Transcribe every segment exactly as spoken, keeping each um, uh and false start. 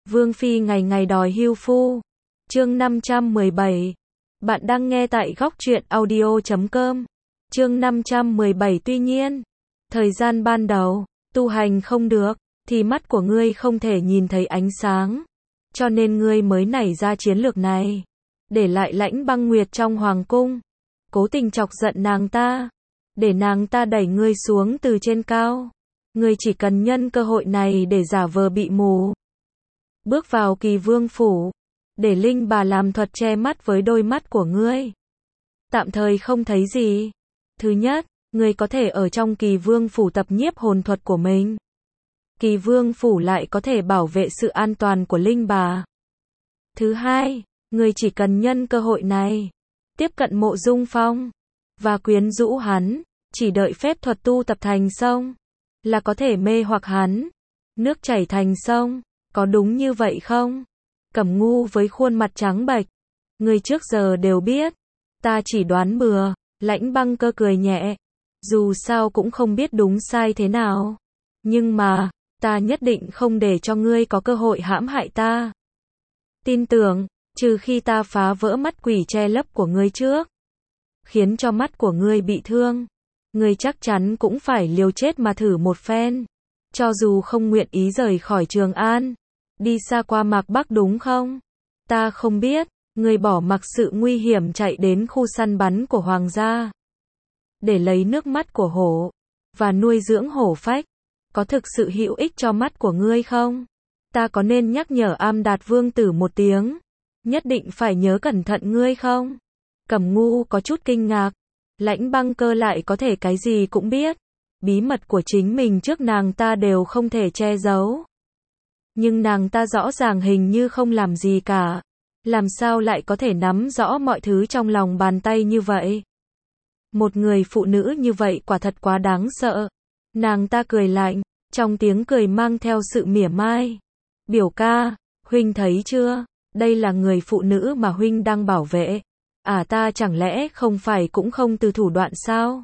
Vương phi ngày ngày đòi hưu phu. Chương năm trăm mười bảy. Bạn đang nghe tại góc truyện audio chấm com. Chương năm trăm mười bảy. Tuy nhiên, thời gian ban đầu, tu hành không được, thì mắt của ngươi không thể nhìn thấy ánh sáng. Cho nên ngươi mới nảy ra chiến lược này. Để lại Lãnh Băng Nguyệt trong hoàng cung. Cố tình chọc giận nàng ta. Để nàng ta đẩy ngươi xuống từ trên cao. Ngươi chỉ cần nhân cơ hội này để giả vờ bị mù. Bước vào Kỳ Vương phủ. Để Linh bà làm thuật che mắt với đôi mắt của ngươi. Tạm thời không thấy gì. Thứ nhất, ngươi có thể ở trong Kỳ Vương phủ tập nhiếp hồn thuật của mình. Kỳ Vương phủ lại có thể bảo vệ sự an toàn của Linh bà. Thứ hai, ngươi chỉ cần nhân cơ hội này, tiếp cận Mộ Dung Phong, và quyến rũ hắn, chỉ đợi phép thuật tu tập thành xong, là có thể mê hoặc hắn. Nước chảy thành sông, có đúng như vậy không? Cẩm Ngu với khuôn mặt trắng bệch, ngươi trước giờ đều biết, ta chỉ đoán bừa. Lãnh Băng Cơ cười nhẹ, dù sao cũng không biết đúng sai thế nào, nhưng mà, ta nhất định không để cho ngươi có cơ hội hãm hại ta. Tin tưởng, trừ khi ta phá vỡ mắt quỷ che lấp của ngươi trước, khiến cho mắt của ngươi bị thương, ngươi chắc chắn cũng phải liều chết mà thử một phen, cho dù không nguyện ý rời khỏi Trường An, đi xa qua Mạc Bắc đúng không? Ta không biết, ngươi bỏ mặc sự nguy hiểm chạy đến khu săn bắn của hoàng gia, để lấy nước mắt của hổ, và nuôi dưỡng hổ phách, có thực sự hữu ích cho mắt của ngươi không? Ta có nên nhắc nhở Am Đạt Vương tử một tiếng, nhất định phải nhớ cẩn thận ngươi không? Cẩm Ngu có chút kinh ngạc, Lãnh Băng Cơ lại có thể cái gì cũng biết, bí mật của chính mình trước nàng ta đều không thể che giấu. Nhưng nàng ta rõ ràng hình như không làm gì cả, làm sao lại có thể nắm rõ mọi thứ trong lòng bàn tay như vậy? Một người phụ nữ như vậy quả thật quá đáng sợ. Nàng ta cười lạnh, trong tiếng cười mang theo sự mỉa mai. Biểu ca, huynh thấy chưa? Đây là người phụ nữ mà huynh đang bảo vệ. À ta chẳng lẽ không phải cũng không từ thủ đoạn sao?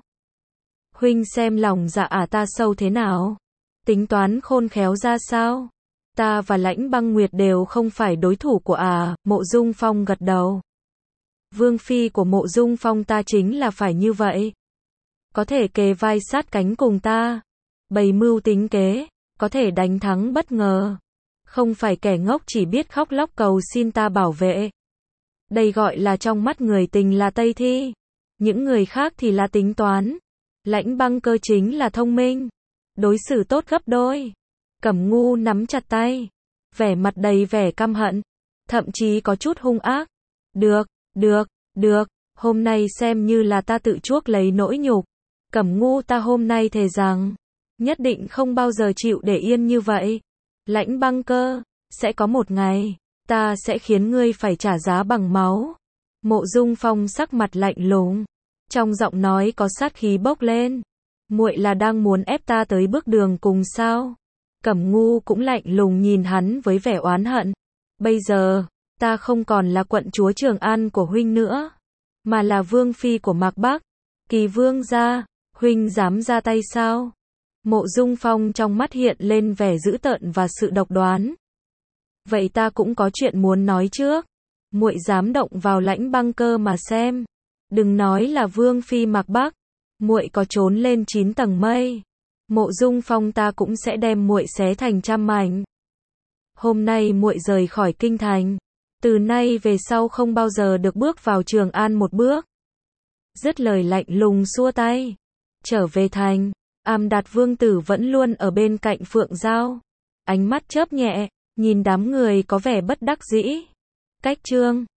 Huynh xem lòng dạ à ta sâu thế nào? Tính toán khôn khéo ra sao? Ta và Lãnh Băng Nguyệt đều không phải đối thủ của à, Mộ Dung Phong gật đầu. Vương phi của Mộ Dung Phong ta chính là phải như vậy. Có thể kề vai sát cánh cùng ta, bày mưu tính kế, có thể đánh thắng bất ngờ. Không phải kẻ ngốc chỉ biết khóc lóc cầu xin ta bảo vệ. Đây gọi là trong mắt người tình là Tây Thi, những người khác thì là tính toán. Lãnh Băng Cơ chính là thông minh, đối xử tốt gấp đôi. Cẩm Ngu nắm chặt tay, vẻ mặt đầy vẻ căm hận, thậm chí có chút hung ác. Được, được, được, hôm nay xem như là ta tự chuốc lấy nỗi nhục. Cẩm Ngu ta hôm nay thề rằng, nhất định không bao giờ chịu để yên như vậy. Lãnh Băng Cơ, sẽ có một ngày, ta sẽ khiến ngươi phải trả giá bằng máu. Mộ Dung Phong sắc mặt lạnh lùng, trong giọng nói có sát khí bốc lên. Muội là đang muốn ép ta tới bước đường cùng sao? Cẩm Ngu cũng lạnh lùng nhìn hắn với vẻ oán hận. Bây giờ, ta không còn là quận chúa Trường An của huynh nữa, mà là vương phi của Mạc Bắc. Kỳ Vương gia, huynh dám ra tay sao? Mộ Dung Phong trong mắt hiện lên vẻ dữ tợn và sự độc đoán. Vậy ta cũng có chuyện muốn nói trước. Muội dám động vào Lãnh Băng Cơ mà xem. Đừng nói là vương phi Mạc Bắc, muội có trốn lên chín tầng mây, Mộ Dung Phong ta cũng sẽ đem muội xé thành trăm mảnh. Hôm nay muội rời khỏi kinh thành, từ nay về sau không bao giờ được bước vào Trường An một bước. Dứt lời lạnh lùng xua tay, trở về thành. Am Đạt Vương tử vẫn luôn ở bên cạnh Phượng Giao, ánh mắt chớp nhẹ, nhìn đám người có vẻ bất đắc dĩ. Cách chương